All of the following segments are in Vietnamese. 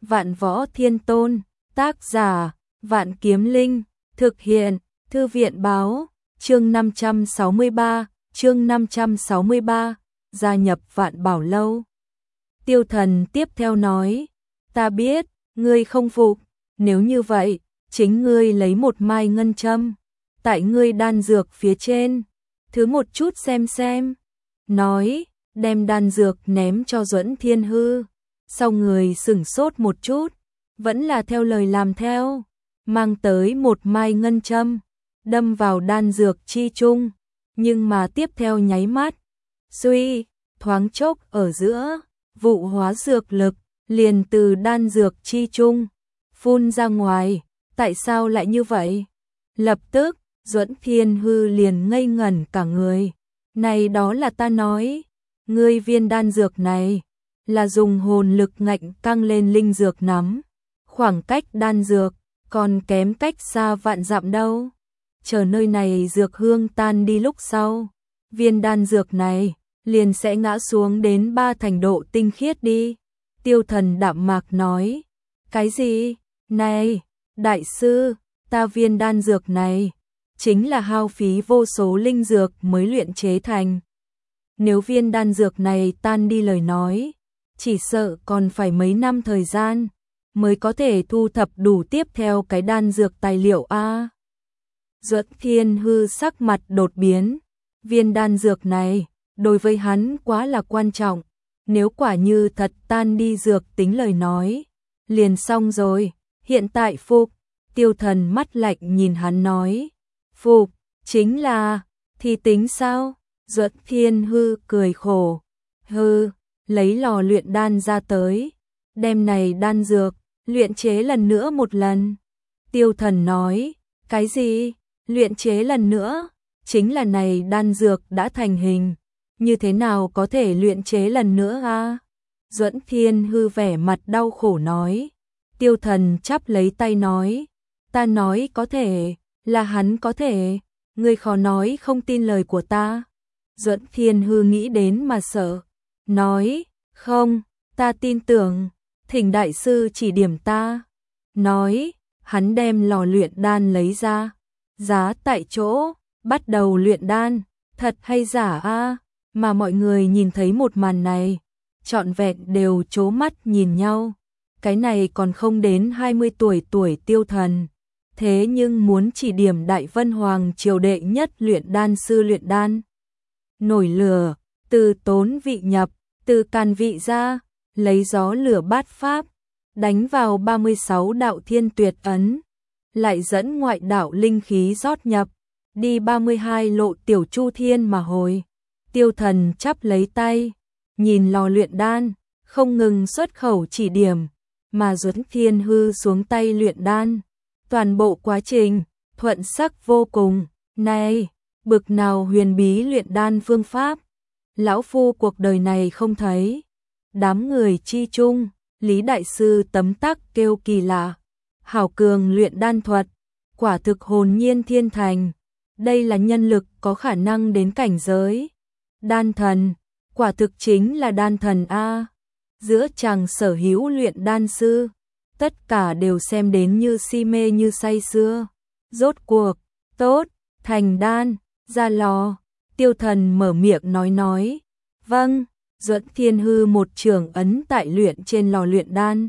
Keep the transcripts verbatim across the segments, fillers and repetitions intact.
Vạn Võ Thiên Tôn, tác giả, Vạn Kiếm Linh, thực hiện, Thư viện báo, chương năm trăm sáu mươi ba, chương năm trăm sáu mươi ba, gia nhập Vạn Bảo Lâu. Tiêu Thần tiếp theo nói, ta biết, ngươi không phục, nếu như vậy, chính ngươi lấy một mai ngân châm, tại ngươi đan dược phía trên, thứ một chút xem xem. Nói, đem đan dược ném cho Duẫn Thiên Hư, sau người sửng sốt một chút, vẫn là theo lời làm theo, mang tới một mai ngân châm, đâm vào đan dược chi chung, nhưng mà tiếp theo nháy mắt, suy, thoáng chốc ở giữa, vụ hóa dược lực, liền từ đan dược chi chung, phun ra ngoài, tại sao lại như vậy? Lập tức, Duẫn Thiên Hư liền ngây ngẩn cả người, này đó là ta nói, ngươi viên đan dược này, là dùng hồn lực ngạnh căng lên linh dược nắm, khoảng cách đan dược, còn kém cách xa vạn dặm đâu. Chờ nơi này dược hương tan đi lúc sau, viên đan dược này liền sẽ ngã xuống đến ba thành độ tinh khiết đi. Tiêu Thần đạm mạc nói, cái gì? Này, đại sư, ta viên đan dược này, chính là hao phí vô số linh dược mới luyện chế thành. Nếu viên đan dược này tan đi lời nói, chỉ sợ còn phải mấy năm thời gian, mới có thể thu thập đủ tiếp theo cái đan dược tài liệu a. Duẫn Thiên Hư sắc mặt đột biến, viên đan dược này, đối với hắn quá là quan trọng, nếu quả như thật tan đi dược tính lời nói, liền xong rồi, hiện tại phục. Tiêu Thần mắt lạnh nhìn hắn nói, phục, chính là, thì tính sao? Duẫn Thiên Hư cười khổ, hư, lấy lò luyện đan ra tới, đem này đan dược, luyện chế lần nữa một lần. Tiêu Thần nói, cái gì? Luyện chế lần nữa? Chính là này đan dược đã thành hình, như thế nào có thể luyện chế lần nữa a? Duẫn Thiên Hư vẻ mặt đau khổ nói. Tiêu Thần chắp lấy tay nói, ta nói có thể, là hắn có thể, ngươi khó nói không tin lời của ta. Duẫn Thiên Hư nghĩ đến mà sợ, nói, không, ta tin tưởng, thỉnh đại sư chỉ điểm ta. Nói, hắn đem lò luyện đan lấy ra, giá tại chỗ, bắt đầu luyện đan, thật hay giả a? Mà mọi người nhìn thấy một màn này, trọn vẹn đều trố mắt nhìn nhau. Cái này còn không đến hai mươi tuổi tuổi Tiêu Thần, thế nhưng muốn chỉ điểm Đại Vân Hoàng triều đệ nhất luyện đan sư luyện đan. Nổi lửa, từ tốn vị nhập, từ càn vị ra, lấy gió lửa bát pháp, đánh vào ba mươi sáu đạo thiên tuyệt ấn, lại dẫn ngoại đạo linh khí rót nhập, đi ba mươi hai lộ tiểu chu thiên mà hồi. Tiêu Thần chắp lấy tay, nhìn lò luyện đan, không ngừng xuất khẩu chỉ điểm, mà Duẫn Thiên Hư xuống tay luyện đan. Toàn bộ quá trình, thuận sắc vô cùng, này, bực nào huyền bí luyện đan phương pháp, lão phu cuộc đời này không thấy. Đám người chi chung, Lý Đại Sư tấm tắc kêu kỳ lạ, hảo cường luyện đan thuật, quả thực hồn nhiên thiên thành, đây là nhân lực có khả năng đến cảnh giới. Đan thần, quả thực chính là đan thần a. Giữa chàng sở hữu luyện đan sư, tất cả đều xem đến như si mê như say sưa. Rốt cuộc, tốt, thành đan, ra lò. Tiêu Thần mở miệng nói nói, vâng. Duẫn Thiên Hư một trường ấn tại luyện trên lò luyện đan.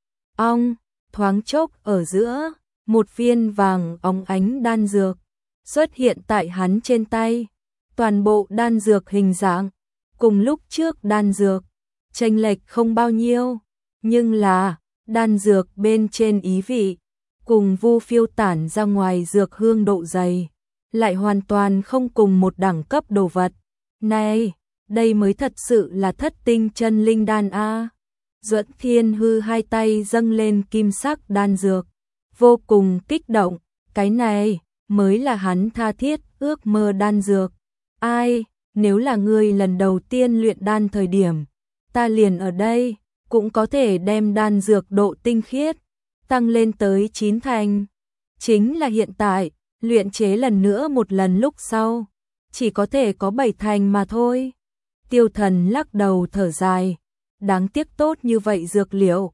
Ong, thoáng chốc ở giữa, một viên vàng óng ánh đan dược xuất hiện tại hắn trên tay. Toàn bộ đan dược hình dạng, cùng lúc trước đan dược, chênh lệch không bao nhiêu, nhưng là, đan dược bên trên ý vị, cùng vu phiêu tản ra ngoài dược hương độ dày, lại hoàn toàn không cùng một đẳng cấp đồ vật. Này, đây mới thật sự là thất tinh chân linh đan a. Duẫn Thiên Hư hai tay dâng lên kim sắc đan dược, vô cùng kích động, cái này mới là hắn tha thiết ước mơ đan dược. Ai, nếu là ngươi lần đầu tiên luyện đan thời điểm, ta liền ở đây, cũng có thể đem đan dược độ tinh khiết tăng lên tới chín thành. Chính là hiện tại, luyện chế lần nữa một lần lúc sau, chỉ có thể có bảy thành mà thôi. Tiêu Thần lắc đầu thở dài, đáng tiếc tốt như vậy dược liệu,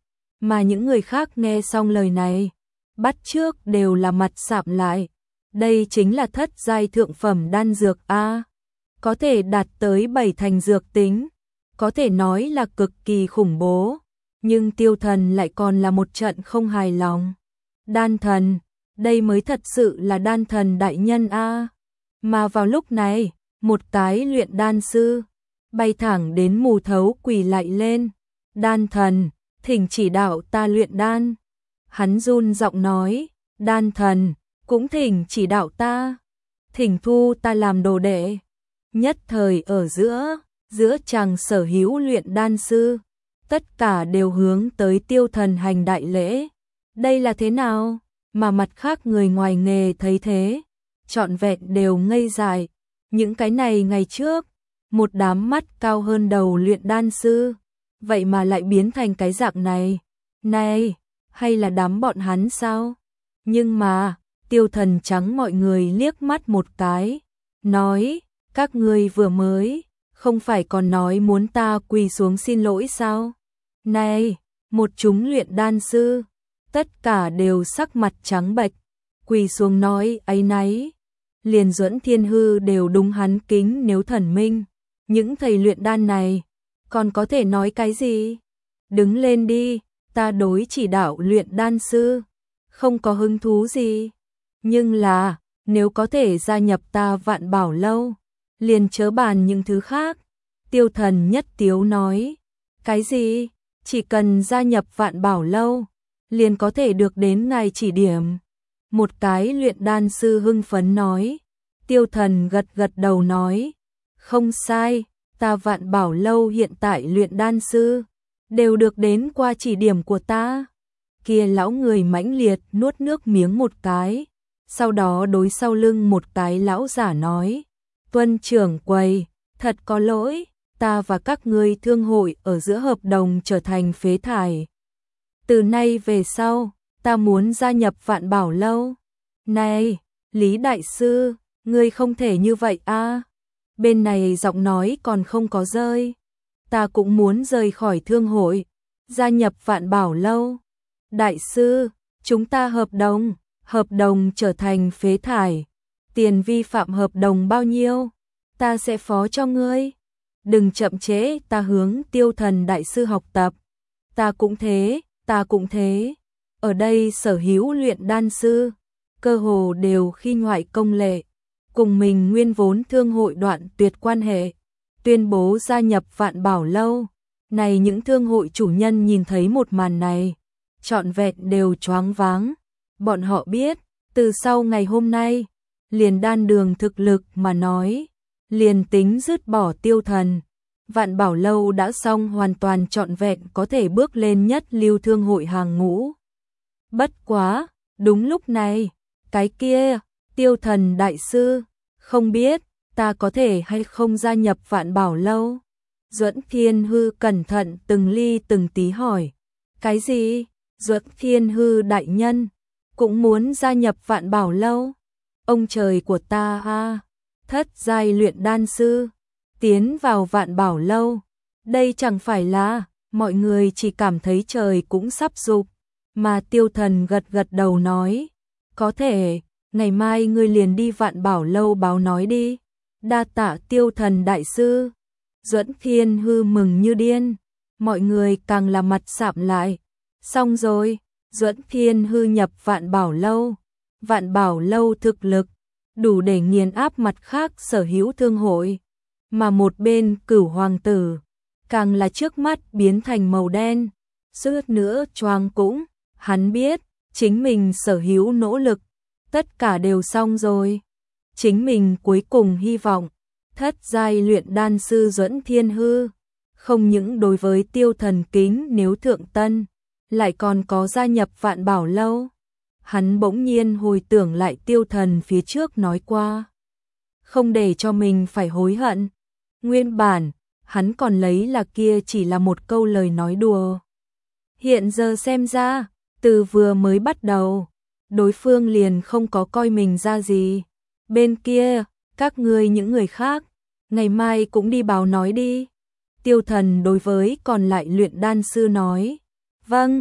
Mà những người khác nghe xong lời này, bắt trước đều là mặt sạm lại. Đây chính là thất giai thượng phẩm đan dược a, có thể đạt tới bảy thành dược tính, có thể nói là cực kỳ khủng bố, nhưng Tiêu Thần lại còn là một trận không hài lòng. Đan thần, đây mới thật sự là đan thần đại nhân a. Mà vào lúc này, một cái luyện đan sư bay thẳng đến Mù Thấu quỳ lại lên. Đan thần, thỉnh chỉ đạo ta luyện đan. Hắn run giọng nói, đan thần, cũng thỉnh chỉ đạo ta, thỉnh thu ta làm đồ đệ. Nhất thời ở giữa, giữa chàng sở hữu luyện đan sư, tất cả đều hướng tới Tiêu Thần hành đại lễ. Đây là thế nào? Mà mặt khác người ngoài nghề thấy thế, trọn vẹn đều ngây dại. Những cái này ngày trước, một đám mắt cao hơn đầu luyện đan sư, vậy mà lại biến thành cái dạng này. Này, hay là đám bọn hắn sao? Nhưng mà, Tiêu Thần trắng mọi người liếc mắt một cái, nói, các ngươi vừa mới, không phải còn nói muốn ta quỳ xuống xin lỗi sao? Này, một chúng luyện đan sư, tất cả đều sắc mặt trắng bệch, quỳ xuống nói áy náy. Liền Duẫn Thiên Hư đều đúng hắn kính nếu thần minh. Những thầy luyện đan này, còn có thể nói cái gì? Đứng lên đi, ta đối chỉ đạo luyện đan sư, không có hứng thú gì. Nhưng là, nếu có thể gia nhập ta Vạn Bảo Lâu, liền chớ bàn những thứ khác. Tiêu Thần nhất tiếu nói, cái gì? Chỉ cần gia nhập Vạn Bảo Lâu, liền có thể được đến ngài chỉ điểm. Một cái luyện đan sư hưng phấn nói. Tiêu Thần gật gật đầu nói, không sai, ta Vạn Bảo Lâu hiện tại luyện đan sư, đều được đến qua chỉ điểm của ta. Kia lão người mãnh liệt nuốt nước miếng một cái, sau đó đối sau lưng một cái lão giả nói, tuân trưởng quầy, thật có lỗi, ta và các ngươi thương hội ở giữa hợp đồng trở thành phế thải. Từ nay về sau, ta muốn gia nhập Vạn Bảo Lâu. Này, Lý Đại Sư, ngươi không thể như vậy a. Bên này giọng nói còn không có rơi. Ta cũng muốn rời khỏi thương hội, gia nhập Vạn Bảo Lâu. Đại sư, chúng ta hợp đồng, hợp đồng trở thành phế thải. Tiền vi phạm hợp đồng bao nhiêu, ta sẽ phó cho ngươi. Đừng chậm trễ, ta hướng Tiêu Thần đại sư học tập. Ta cũng thế, ta cũng thế. Ở đây sở hữu luyện đan sư, cơ hồ đều khi ngoại công lệ, cùng mình nguyên vốn thương hội đoạn tuyệt quan hệ, tuyên bố gia nhập Vạn Bảo Lâu. Này những thương hội chủ nhân nhìn thấy một màn này, trọn vẹn đều choáng váng. Bọn họ biết, từ sau ngày hôm nay, liền đan đường thực lực mà nói, liền tính dứt bỏ Tiêu Thần, Vạn Bảo Lâu đã xong hoàn toàn trọn vẹn có thể bước lên nhất lưu thương hội hàng ngũ. Bất quá, đúng lúc này, cái kia, Tiêu Thần đại sư, không biết, ta có thể hay không gia nhập Vạn Bảo Lâu? Duẫn Thiên Hư cẩn thận từng ly từng tí hỏi. Cái gì? Duẫn Thiên Hư đại nhân, cũng muốn gia nhập Vạn Bảo Lâu? Ông trời của ta ha, thất giai luyện đan sư, tiến vào Vạn Bảo Lâu. Đây chẳng phải là, mọi người chỉ cảm thấy trời cũng sắp sụp. Mà Tiêu Thần gật gật đầu nói, có thể, ngày mai ngươi liền đi Vạn Bảo Lâu báo nói đi. Đa tạ Tiêu Thần đại sư. Duẫn Thiên Hư mừng như điên, mọi người càng là mặt sạm lại. Xong rồi, Duẫn Thiên Hư nhập Vạn Bảo Lâu. Vạn Bảo Lâu thực lực, đủ để nghiền áp mặt khác sở hữu thương hội. Mà một bên Cửu Hoàng tử, càng là trước mắt biến thành màu đen. Suốt nữa choáng cũng, hắn biết, chính mình sở hữu nỗ lực, tất cả đều xong rồi. Chính mình cuối cùng hy vọng, thất giai luyện đan sư Duẫn Thiên Hư, không những đối với Tiêu Thần kính nếu thượng tân, lại còn có gia nhập Vạn Bảo Lâu. Hắn bỗng nhiên hồi tưởng lại Tiêu Thần phía trước nói qua, không để cho mình phải hối hận. Nguyên bản, hắn còn lấy là kia chỉ là một câu lời nói đùa. Hiện giờ xem ra, từ vừa mới bắt đầu, đối phương liền không có coi mình ra gì. Bên kia, các ngươi những người khác, ngày mai cũng đi báo nói đi. Tiêu Thần đối với còn lại luyện đan sư nói, vâng,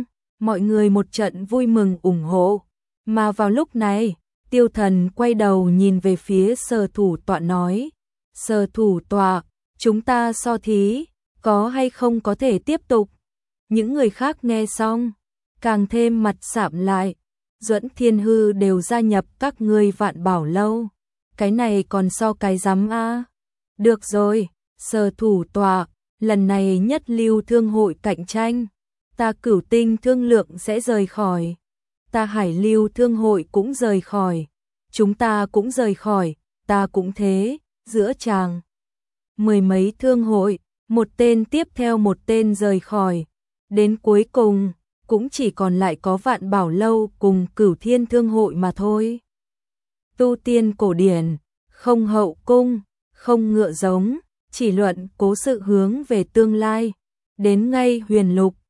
mọi người một trận vui mừng ủng hộ. Mà vào lúc này, Tiêu Thần quay đầu nhìn về phía Sở thủ tọa nói, Sở thủ tọa, chúng ta so thí, có hay không có thể tiếp tục? Những người khác nghe xong, càng thêm mặt sạm lại. Duẫn Thiên Hư đều gia nhập các ngươi Vạn Bảo Lâu, cái này còn so cái rắm a. Được rồi, Sở thủ tọa, lần này nhất lưu thương hội cạnh tranh, ta Cửu Tinh thương lượng sẽ rời khỏi, ta Hải lưu thương hội cũng rời khỏi, chúng ta cũng rời khỏi, ta cũng thế, giữa chàng mười mấy thương hội, một tên tiếp theo một tên rời khỏi, đến cuối cùng cũng chỉ còn lại có Vạn Bảo Lâu cùng Cửu Thiên thương hội mà thôi. Tu tiên cổ điển, không hậu cung, không ngựa giống, chỉ luận cố sự hướng về tương lai, đến ngay huyền lục,